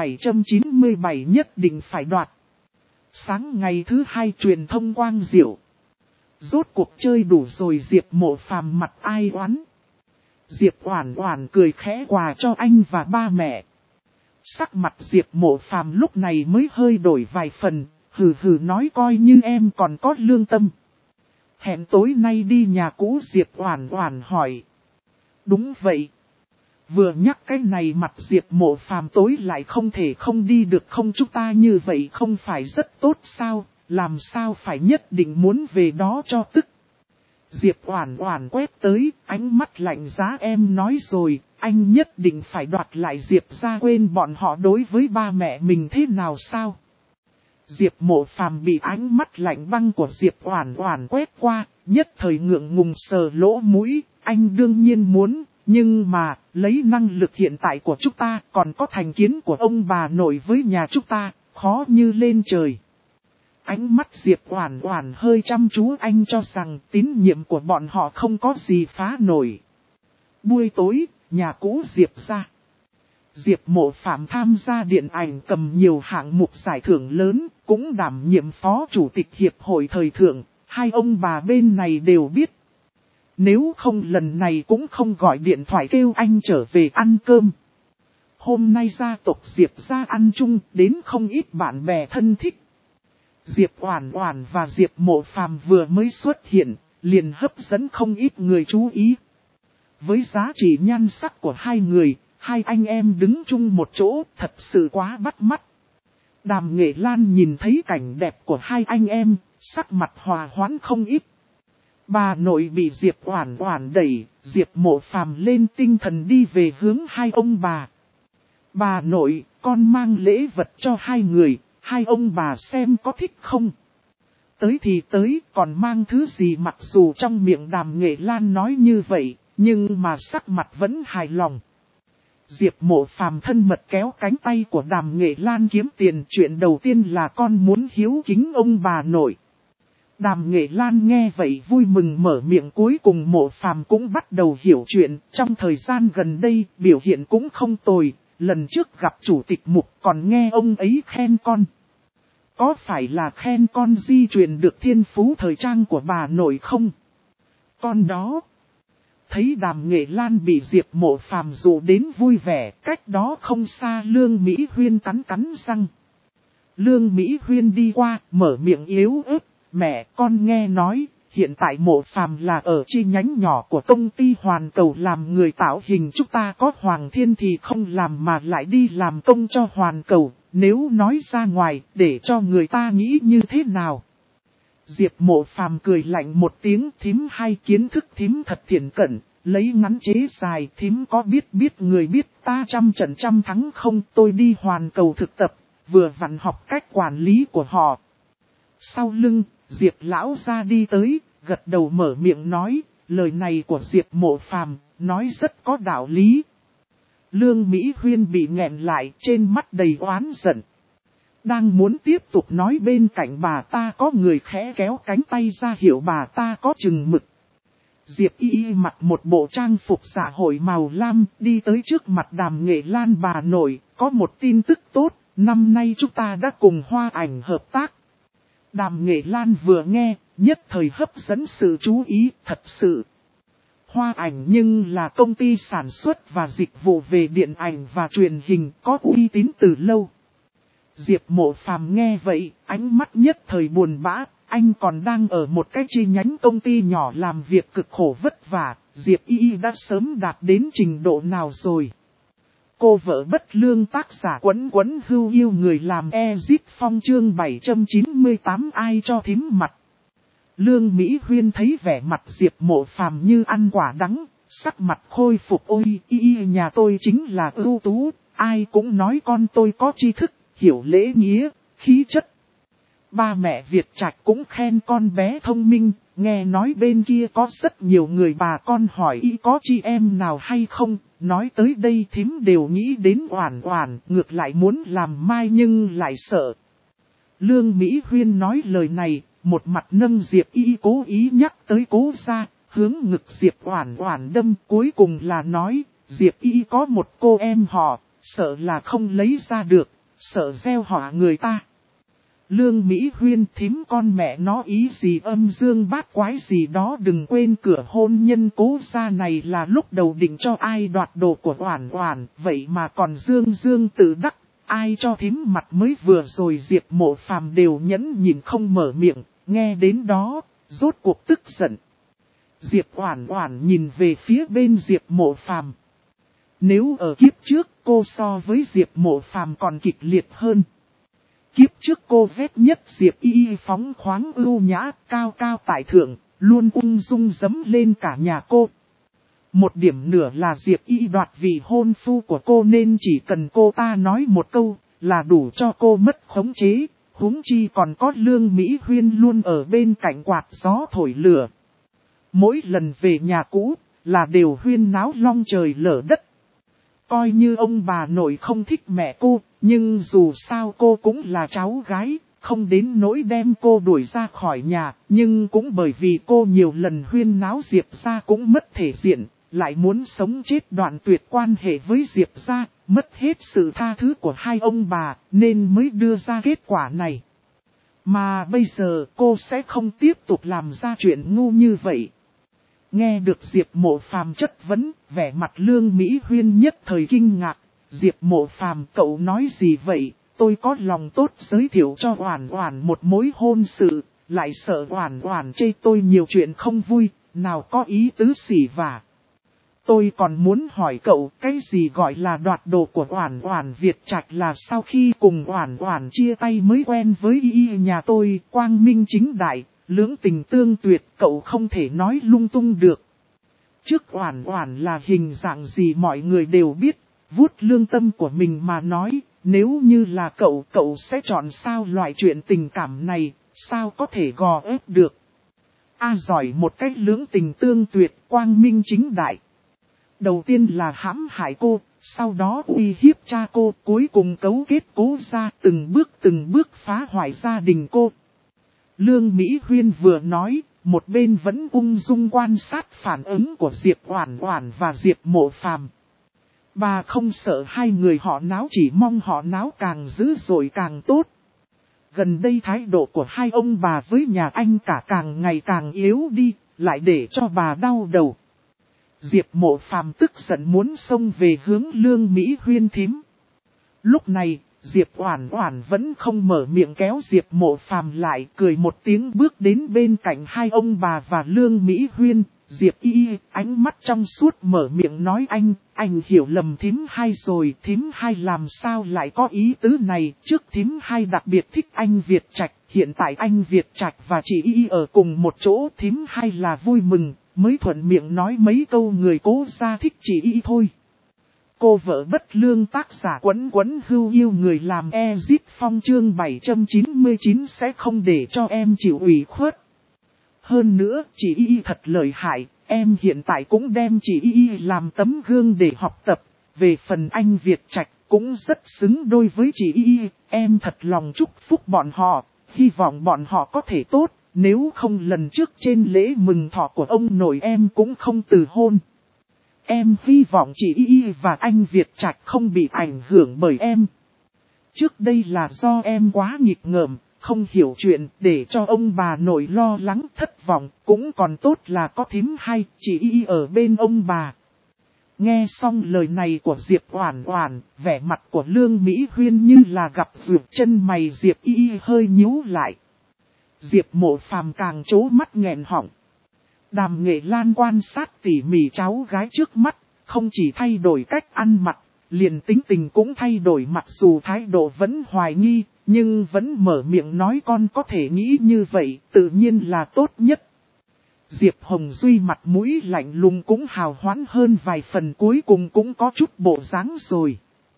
797 nhất định phải đoạt. Sáng ngày thứ 2 truyền thông quang diệu. Rốt cuộc chơi đủ rồi. Diệp Mộ Phàm mặt ai oán. Diệp Oản Oản cười khẽ quà cho anh và ba mẹ. Sắc mặt Diệp Mộ Phàm lúc này mới hơi đổi vài phần, hừ hừ nói coi như em còn có lương tâm. Hẹn tối nay đi nhà cũ? Diệp Oản Oản hỏi. Đúng vậy. Vừa nhắc cái này mặt Diệp Mộ Phàm tối lại không thể không đi được, không chúng ta như vậy không phải rất tốt sao, làm sao phải nhất định muốn về đó cho tức. Diệp Oản Oản quét tới, ánh mắt lạnh giá. Em nói rồi, anh nhất định phải đoạt lại Diệp gia, quên bọn họ đối với ba mẹ mình thế nào sao? Diệp Mộ Phàm bị ánh mắt lạnh băng của Diệp Oản Oản quét qua, nhất thời ngượng ngùng sờ lỗ mũi. Anh đương nhiên muốn, nhưng mà, lấy năng lực hiện tại của chúng ta, còn có thành kiến của ông bà nội với nhà chúng ta, khó như lên trời. Ánh mắt Diệp Oản Oản hơi chăm chú, anh cho rằng tín nhiệm của bọn họ không có gì phá nổi. Buổi tối, nhà cũ Diệp gia. Diệp Mộ Phàm tham gia điện ảnh, cầm nhiều hạng mục giải thưởng lớn, cũng đảm nhiệm phó chủ tịch hiệp hội thời thượng, 2 ông bà bên này đều biết. Nếu không lần này cũng không gọi điện thoại kêu anh trở về ăn cơm. Hôm nay gia tộc Diệp gia ăn chung, đến không ít bạn bè thân thích. Diệp Oản Oản và Diệp Mộ Phàm vừa mới xuất hiện, liền hấp dẫn không ít người chú ý. Với giá trị nhan sắc của 2 người, 2 anh em đứng chung một chỗ, thật sự quá bắt mắt. Đàm Nghệ Lan nhìn thấy cảnh đẹp của 2 anh em, sắc mặt hòa hoãn không ít. Bà nội bị Diệp Oản Oản đẩy, Diệp Mộ Phàm lên tinh thần đi về hướng 2 ông bà. Bà nội, con mang lễ vật cho 2 người, 2 ông bà xem có thích không? Tới thì tới, còn mang thứ gì? Mặc dù trong miệng Đàm Nghệ Lan nói như vậy, nhưng mà sắc mặt vẫn hài lòng. Diệp Mộ Phàm thân mật kéo cánh tay của Đàm Nghệ Lan kiếm tiền, chuyện đầu tiên là con muốn hiếu kính ông bà nội. Đàm Nghệ Lan nghe vậy vui mừng mở miệng, cuối cùng Mộ Phàm cũng bắt đầu hiểu chuyện, trong thời gian gần đây biểu hiện cũng không tồi, lần trước gặp chủ tịch Mục còn nghe ông ấy khen con. Có phải là khen con di truyền được thiên phú thời trang của bà nội không? Con đó. Thấy Đàm Nghệ Lan bị Diệp Mộ Phàm dụ đến vui vẻ, cách đó không xa Lương Mỹ Huyên cắn răng. Lương Mỹ Huyên đi qua, mở miệng yếu ớt, mẹ con nghe nói, hiện tại Mộ Phàm là ở chi nhánh nhỏ của công ty Hoàn Cầu làm người tạo hình, chúng ta có Hoàng Thiên thì không làm mà lại đi làm công cho Hoàn Cầu, nếu nói ra ngoài, để cho người ta nghĩ như thế nào? Diệp Mộ Phàm cười lạnh một tiếng, thím hay kiến thức thím thật thiện cận, lấy ngắn chế dài, thím có biết người biết ta trăm trận trăm thắng không, tôi đi hoàn cầu thực tập, vừa vặn học cách quản lý của họ. Sau lưng, Diệp lão ra đi tới, gật đầu mở miệng nói, lời này của Diệp Mộ Phàm nói rất có đạo lý. Lương Mỹ Huyên bị nghẹn lại, trên mắt đầy oán giận. Đang muốn tiếp tục nói, bên cạnh bà ta có người khẽ kéo cánh tay ra hiệu bà ta có chừng mực. Diệp Y mặc một bộ trang phục xã hội màu lam, đi tới trước mặt Đàm Nghệ Lan bà nội, có một tin tức tốt, năm nay chúng ta đã cùng Hoa Ảnh hợp tác. Đàm Nghệ Lan vừa nghe, nhất thời hấp dẫn sự chú ý, thật sự. Hoa Ảnh nhưng là công ty sản xuất và dịch vụ về điện ảnh và truyền hình có uy tín từ lâu. Diệp Mộ Phàm nghe vậy, ánh mắt nhất thời buồn bã, anh còn đang ở một cái chi nhánh công ty nhỏ làm việc cực khổ vất vả, Diệp Y đã sớm đạt đến trình độ nào rồi. Cô vợ bất lương tác giả Quấn Quấn Hưu yêu người làm Ezip Phong chương 798 ai cho thím mặt. Lương Mỹ Huyên thấy vẻ mặt Diệp Mộ Phàm như ăn quả đắng, sắc mặt khôi phục, ôi nhà tôi chính là ưu tú, ai cũng nói con tôi có tri thức, hiểu lễ nghĩa, khí chất. Ba mẹ Việt Trạch cũng khen con bé thông minh, nghe nói bên kia có rất nhiều người bà con hỏi có chị em nào hay không, nói tới đây thím đều nghĩ đến Oản Oản, ngược lại muốn làm mai nhưng lại sợ. Lương Mỹ Huyên nói lời này, một mặt nâng Diệp Y cố ý nhắc tới Cố gia, hướng ngực Diệp Oản Oản đâm, cuối cùng là nói, Diệp Y có một cô em họ, sợ là không lấy ra được, sợ gieo họa người ta. Lương Mỹ Huyên, thím con mẹ nó ý gì âm dương bát quái gì đó, đừng quên cửa hôn nhân Cố gia này là lúc đầu định cho ai đoạt đồ của Oản Oản, vậy mà còn dương tự đắc, ai cho thím mặt mới vừa rồi. Diệp Mộ Phàm đều nhẫn nhịn không mở miệng, nghe đến đó, rốt cuộc tức giận. Diệp Oản Oản nhìn về phía bên Diệp Mộ Phàm. Nếu ở kiếp trước cô so với Diệp Mộ Phàm còn kịch liệt hơn. Kiếp trước cô ghét nhất Diệp Y phóng khoáng ưu nhã, cao cao tại thượng, luôn ung dung dẫm lên cả nhà cô. Một điểm nữa là Diệp Y đoạt vị hôn phu của cô nên chỉ cần cô ta nói một câu là đủ cho cô mất khống chế, huống chi còn có Lương Mỹ Huyên luôn ở bên cạnh quạt gió thổi lửa. Mỗi lần về nhà cũ là đều huyên náo long trời lở đất. Coi như ông bà nội không thích mẹ cô, nhưng dù sao cô cũng là cháu gái, không đến nỗi đem cô đuổi ra khỏi nhà, nhưng cũng bởi vì cô nhiều lần huyên náo Diệp gia cũng mất thể diện, lại muốn sống chết đoạn tuyệt quan hệ với Diệp gia, mất hết sự tha thứ của hai ông bà, nên mới đưa ra kết quả này. Mà bây giờ cô sẽ không tiếp tục làm ra chuyện ngu như vậy. Nghe được Diệp Mộ Phàm chất vấn, vẻ mặt Lương Mỹ Huyên nhất thời kinh ngạc. Diệp Mộ Phàm, cậu nói gì vậy? Tôi có lòng tốt giới thiệu cho Oản Oản một mối hôn sự, lại sợ Oản Oản chê tôi nhiều chuyện không vui, nào có ý tứ xỉ vả. Tôi còn muốn hỏi cậu, cái gì gọi là đoạt đồ của Oản Oản? Việt Trạch là sau khi cùng Oản Oản chia tay mới quen với nhà tôi, quang minh chính đại, lưỡng tình tương tuyệt, cậu không thể nói lung tung được. Trước Oản Oản là hình dạng gì mọi người đều biết, vuốt lương tâm của mình mà nói, nếu như là cậu sẽ chọn sao? Loại chuyện tình cảm này, sao có thể gò ép được? Giỏi một cách lưỡng tình tương tuyệt, quang minh chính đại. Đầu tiên là hãm hại cô, sau đó uy hiếp cha cô, cuối cùng cấu kết Cố gia, từng bước phá hoại gia đình cô. Lương Mỹ Huyên vừa nói, một bên vẫn ung dung quan sát phản ứng của Diệp Oản Oản và Diệp Mộ Phàm. Bà không sợ hai người họ náo, chỉ mong họ náo càng dữ dội càng tốt. Gần đây thái độ của hai ông bà với nhà anh cả càng ngày càng yếu đi, lại để cho bà đau đầu. Diệp Mộ Phàm tức giận muốn xông về hướng Lương Mỹ Huyên thím. Lúc này, Diệp Oản Oản vẫn không mở miệng, kéo Diệp Mộ Phàm lại, cười một tiếng bước đến bên cạnh hai ông bà và Lương Mỹ Huyên. Diệp Y ánh mắt trong suốt mở miệng nói, anh hiểu lầm thím hai rồi, thím hai làm sao lại có ý tứ này, trước thím hai đặc biệt thích anh Việt Trạch, hiện tại anh Việt Trạch và chị Y ở cùng một chỗ, thím hai là vui mừng, mới thuận miệng nói mấy câu người cố gia thích chị y thôi. Cô vợ bất lương tác giả Quấn Quấn Hưu yêu người làm Ezip Phong chương 799 sẽ không để cho em chịu ủy khuất. Hơn nữa, chị y thật lợi hại, em hiện tại cũng đem chị y làm tấm gương để học tập. Về phần anh Việt Trạch cũng rất xứng đôi với chị y, em thật lòng chúc phúc bọn họ, hy vọng bọn họ có thể tốt, nếu không lần trước trên lễ mừng thọ của ông nội em cũng không từ hôn. Em hy vọng chị y và anh Việt Trạch không bị ảnh hưởng bởi em. Trước đây là do em quá nghịch ngợm, không hiểu chuyện để cho ông bà nội lo lắng thất vọng, cũng còn tốt là có thím hay, chị y ở bên ông bà. Nghe xong lời này của Diệp Oản Oản, vẻ mặt của Lương Mỹ Huyên như là gặp vượt chân mày Diệp y hơi nhíu lại. Diệp Mộ Phàm càng trố mắt nghẹn họng. Đàm Nghệ Lan quan sát tỉ mỉ cháu gái trước mắt, không chỉ thay đổi cách ăn mặc, liền tính tình cũng thay đổi, mặc dù thái độ vẫn hoài nghi, nhưng vẫn mở miệng nói con có thể nghĩ như vậy, tự nhiên là tốt nhất. Diệp Hồng Duy mặt mũi lạnh lùng cũng hào hoãn hơn vài phần, cuối cùng cũng có chút bộ dáng rồi.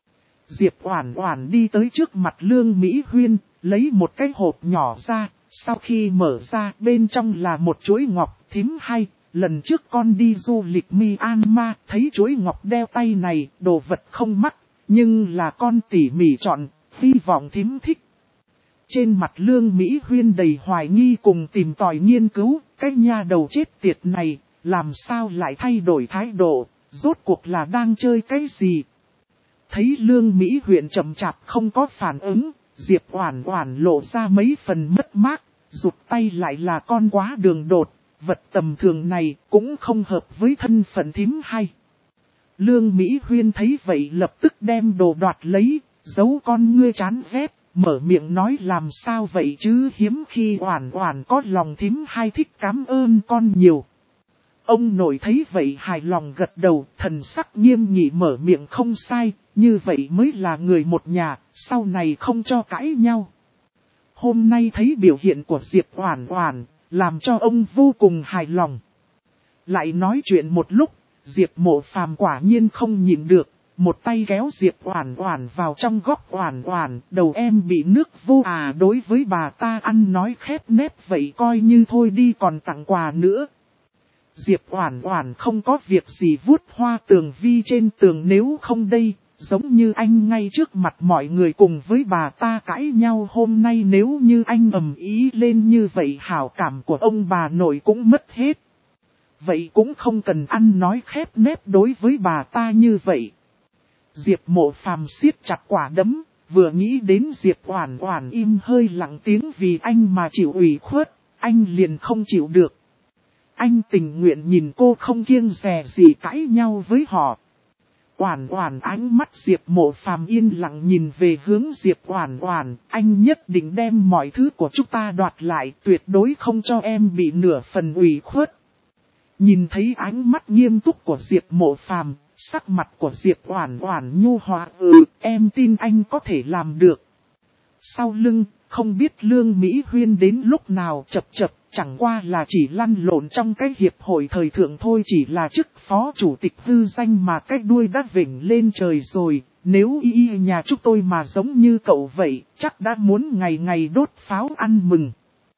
Diệp Oản Oản đi tới trước mặt Lương Mỹ Huyên, lấy một cái hộp nhỏ ra, sau khi mở ra bên trong là một chuỗi ngọc. Thím hay, lần trước con đi du lịch Myanmar, thấy chuỗi ngọc đeo tay này, đồ vật không mắc, nhưng là con tỉ mỉ chọn, hy vọng thím thích. Trên mặt Lương Mỹ Huyên đầy hoài nghi cùng tìm tòi nghiên cứu, cái nha đầu chết tiệt này, làm sao lại thay đổi thái độ, rốt cuộc là đang chơi cái gì. Thấy Lương Mỹ Huyên chậm chạp không có phản ứng, Diệp Oản Oản lộ ra mấy phần mất mát, rụt tay lại là con quá đường đột. Vật tầm thường này cũng không hợp với thân phận thím hay. Lương Mỹ Huyên thấy vậy lập tức đem đồ đoạt lấy, giấu con ngươi chán ghét, mở miệng nói làm sao vậy chứ, hiếm khi Oản Oản có lòng thím hay thích, cảm ơn con nhiều. Ông nội thấy vậy hài lòng gật đầu, thần sắc nghiêm nghị mở miệng không sai, như vậy mới là người một nhà, sau này không cho cãi nhau. Hôm nay thấy biểu hiện của Diệp Oản Oản, làm cho ông vô cùng hài lòng. Lại nói chuyện một lúc, Diệp Mộ Phàm quả nhiên không nhịn được, một tay kéo Diệp Oản Oản vào trong góc. Oản Oản, đầu em bị nước vô à, đối với bà ta ăn nói khép nép vậy coi như thôi đi, còn tặng quà nữa. Diệp Oản Oản không có việc gì vuốt hoa tường vi trên tường, nếu không đây, giống như anh ngay trước mặt mọi người cùng với bà ta cãi nhau, hôm nay nếu như anh ầm ý lên như vậy hảo cảm của ông bà nội cũng mất hết. Vậy cũng không cần ăn nói khép nép đối với bà ta như vậy. Diệp Mộ Phàm siết chặt quả đấm, vừa nghĩ đến Diệp Oản Oản im hơi lặng tiếng vì anh mà chịu ủy khuất, anh liền không chịu được. Anh tình nguyện nhìn cô không kiêng dè gì cãi nhau với họ. Oản Oản, ánh mắt Diệp Mộ Phàm yên lặng nhìn về hướng Diệp Oản Oản, anh nhất định đem mọi thứ của chúng ta đoạt lại, tuyệt đối không cho em bị nửa phần ủy khuất. Nhìn thấy ánh mắt nghiêm túc của Diệp Mộ Phàm, sắc mặt của Diệp Oản Oản nhu hòa, em tin anh có thể làm được. Sau lưng, không biết Lương Mỹ Huyên đến lúc nào chập chập, chẳng qua là chỉ lăn lộn trong cái hiệp hội thời thượng thôi, chỉ là chức phó chủ tịch hư danh mà cái đuôi đã vểnh lên trời rồi, nếu y nhà chúng tôi mà giống như cậu vậy, chắc đã muốn ngày ngày đốt pháo ăn mừng.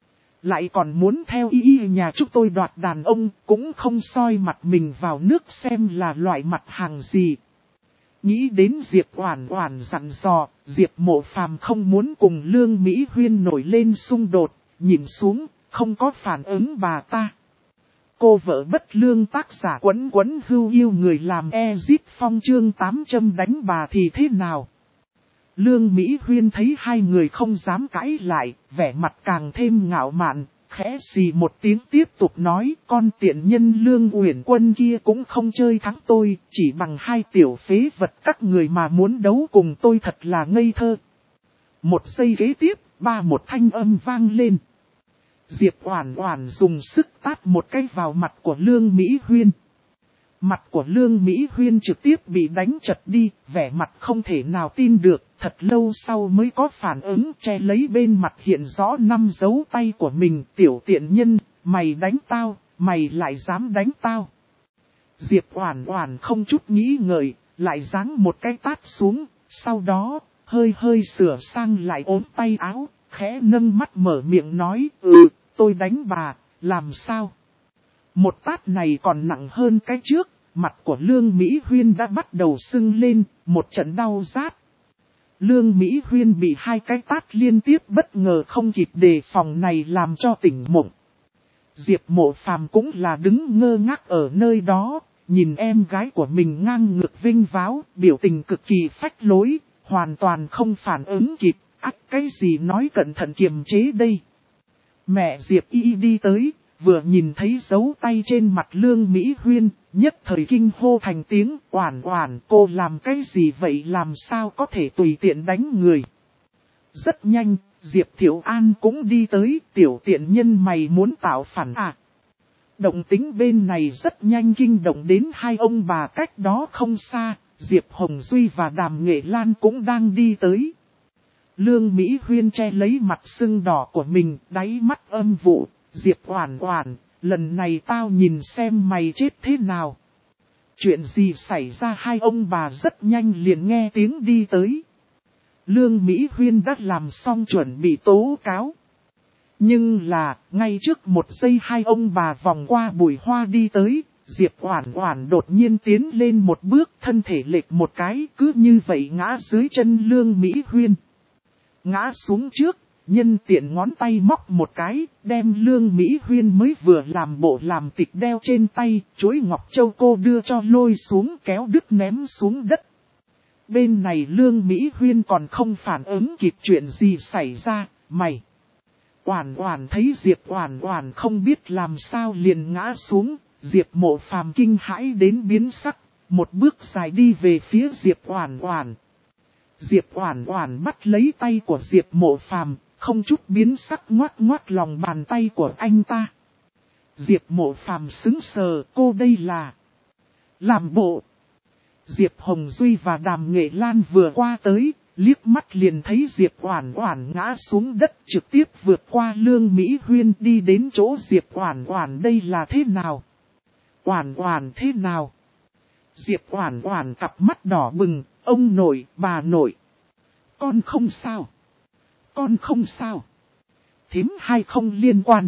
Lại còn muốn theo y nhà chúng tôi đoạt đàn ông, cũng không soi mặt mình vào nước xem là loại mặt hàng gì. Nghĩ đến Diệp Oản Oản dặn dò, Diệp Mộ Phàm không muốn cùng Lương Mỹ Huyên nổi lên xung đột, nhìn xuống, không có phản ứng bà ta. Cô vợ bất lương tác giả Quấn Quấn Hưu yêu người làm Ezip Phong chương 800 đánh bà thì thế nào? Lương Mỹ Huyên thấy hai người không dám cãi lại, vẻ mặt càng thêm ngạo mạn, khẽ xì một tiếng tiếp tục nói, con tiện nhân Lương Uyển Quân kia cũng không chơi thắng tôi, chỉ bằng hai tiểu phế vật các người mà muốn đấu cùng tôi thật là ngây thơ. Một giây kế tiếp, một thanh âm vang lên. Diệp Oản Oản dùng sức tát một cái vào mặt của Lương Mỹ Huyên. Mặt của Lương Mỹ Huyên trực tiếp bị đánh trật đi, vẻ mặt không thể nào tin được, thật lâu sau mới có phản ứng, che lấy bên mặt hiện rõ 5 dấu tay của mình. Tiểu tiện nhân, mày đánh tao, mày lại dám đánh tao. Diệp Oản Oản không chút nghĩ ngợi, lại giáng một cái tát xuống, sau đó, hơi sửa sang lại ốm tay áo, khẽ nâng mắt mở miệng nói, tôi đánh bà, làm sao? Một tát này còn nặng hơn cái trước, mặt của Lương Mỹ Huyên đã bắt đầu sưng lên, một trận đau rát. Lương Mỹ Huyên bị hai cái tát liên tiếp bất ngờ không kịp đề phòng này làm cho tỉnh mộng. Diệp Mộ Phàm cũng là đứng ngơ ngác ở nơi đó, nhìn em gái của mình ngang ngược vinh váo, biểu tình cực kỳ phách lối, hoàn toàn không phản ứng kịp, cái gì nói cẩn thận kiềm chế đây. Mẹ Diệp Y đi tới, vừa nhìn thấy dấu tay trên mặt Lương Mỹ Huyên, nhất thời kinh hô thành tiếng, Oản Oản, cô làm cái gì vậy, làm sao có thể tùy tiện đánh người. Rất nhanh, Diệp Thiệu An cũng đi tới, tiểu tiện nhân mày muốn tạo phản à. Động tính bên này rất nhanh kinh động đến hai ông bà cách đó không xa, Diệp Hồng Duy và Đàm Nghệ Lan cũng đang đi tới. Lương Mỹ Huyên che lấy mặt sưng đỏ của mình, đáy mắt âm vụ, Diệp Oản Oản, lần này tao nhìn xem mày chết thế nào. Chuyện gì xảy ra, hai ông bà rất nhanh liền nghe tiếng đi tới. Lương Mỹ Huyên đã làm xong chuẩn bị tố cáo. Nhưng là, ngay trước một giây hai ông bà vòng qua bụi hoa đi tới, Diệp Oản Oản đột nhiên tiến lên một bước, thân thể lệch một cái, cứ như vậy ngã dưới chân Lương Mỹ Huyên. Ngã xuống trước, nhân tiện ngón tay móc một cái, đem Lương Mỹ Huyên mới vừa làm bộ làm tịch đeo trên tay, chuỗi ngọc châu cô đưa cho lôi xuống, kéo đứt ném xuống đất. Bên này Lương Mỹ Huyên còn không phản ứng kịp chuyện gì xảy ra, mày. Oản Oản thấy Diệp Oản Oản không biết làm sao liền ngã xuống, Diệp Mộ Phàm kinh hãi đến biến sắc, một bước dài đi về phía Diệp Oản Oản. Diệp Oản Oản bắt lấy tay của Diệp Mộ Phàm, không chút biến sắc ngoắc lòng bàn tay của anh ta. Diệp Mộ Phàm sững sờ, cô đây là làm bộ. Diệp Hồng Duy và Đàm Nghệ Lan vừa qua tới, liếc mắt liền thấy Diệp Oản Oản ngã xuống đất, trực tiếp vượt qua Lương Mỹ Huyên đi đến chỗ Diệp Oản Oản, đây là thế nào? Oản Oản thế nào? Diệp Oản Oản cặp mắt đỏ bừng, ông nội, bà nội. Con không sao. Con không sao. Thím hai không liên quan.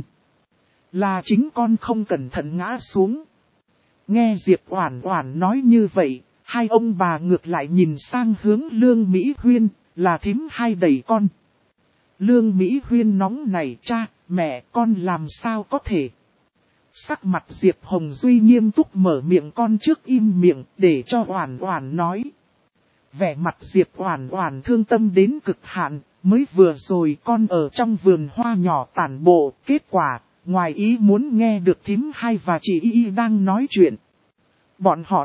Là chính con không cẩn thận ngã xuống. Nghe Diệp Oản Oản nói như vậy, hai ông bà ngược lại nhìn sang hướng Lương Mỹ Huyên, là thím hai đẩy con. Lương Mỹ Huyên nóng nảy, cha, mẹ, con làm sao có thể. Sắc mặt Diệp Hồng Duy nghiêm túc mở miệng, con trước im miệng, để cho Oản Oản nói. Vẻ mặt Diệp Oản Oản thương tâm đến cực hạn, mới vừa rồi con ở trong vườn hoa nhỏ tản bộ, kết quả, ngoài ý muốn nghe được thím hai và chị Y đang nói chuyện. Bọn họ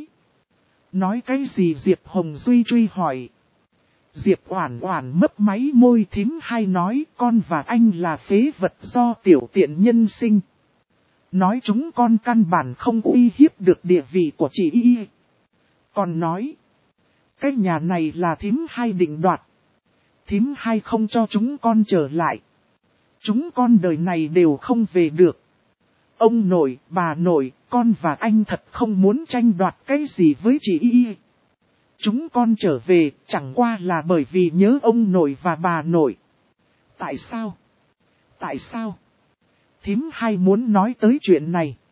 nói cái gì, Diệp Hồng Duy truy hỏi. Diệp Oản Oản mấp máy môi, thím hai nói con và anh là phế vật do tiểu tiện nhân sinh. Nói chúng con căn bản không uy hiếp được địa vị của chị Y. Còn nói, cái nhà này là thím hai định đoạt. Thím hai không cho chúng con trở lại. Chúng con đời này đều không về được. Ông nội, bà nội, con và anh thật không muốn tranh đoạt cái gì với chị Y. Chúng con trở về chẳng qua là bởi vì nhớ ông nội và bà nội. Tại sao? Tại sao? Thím hai muốn nói tới chuyện này.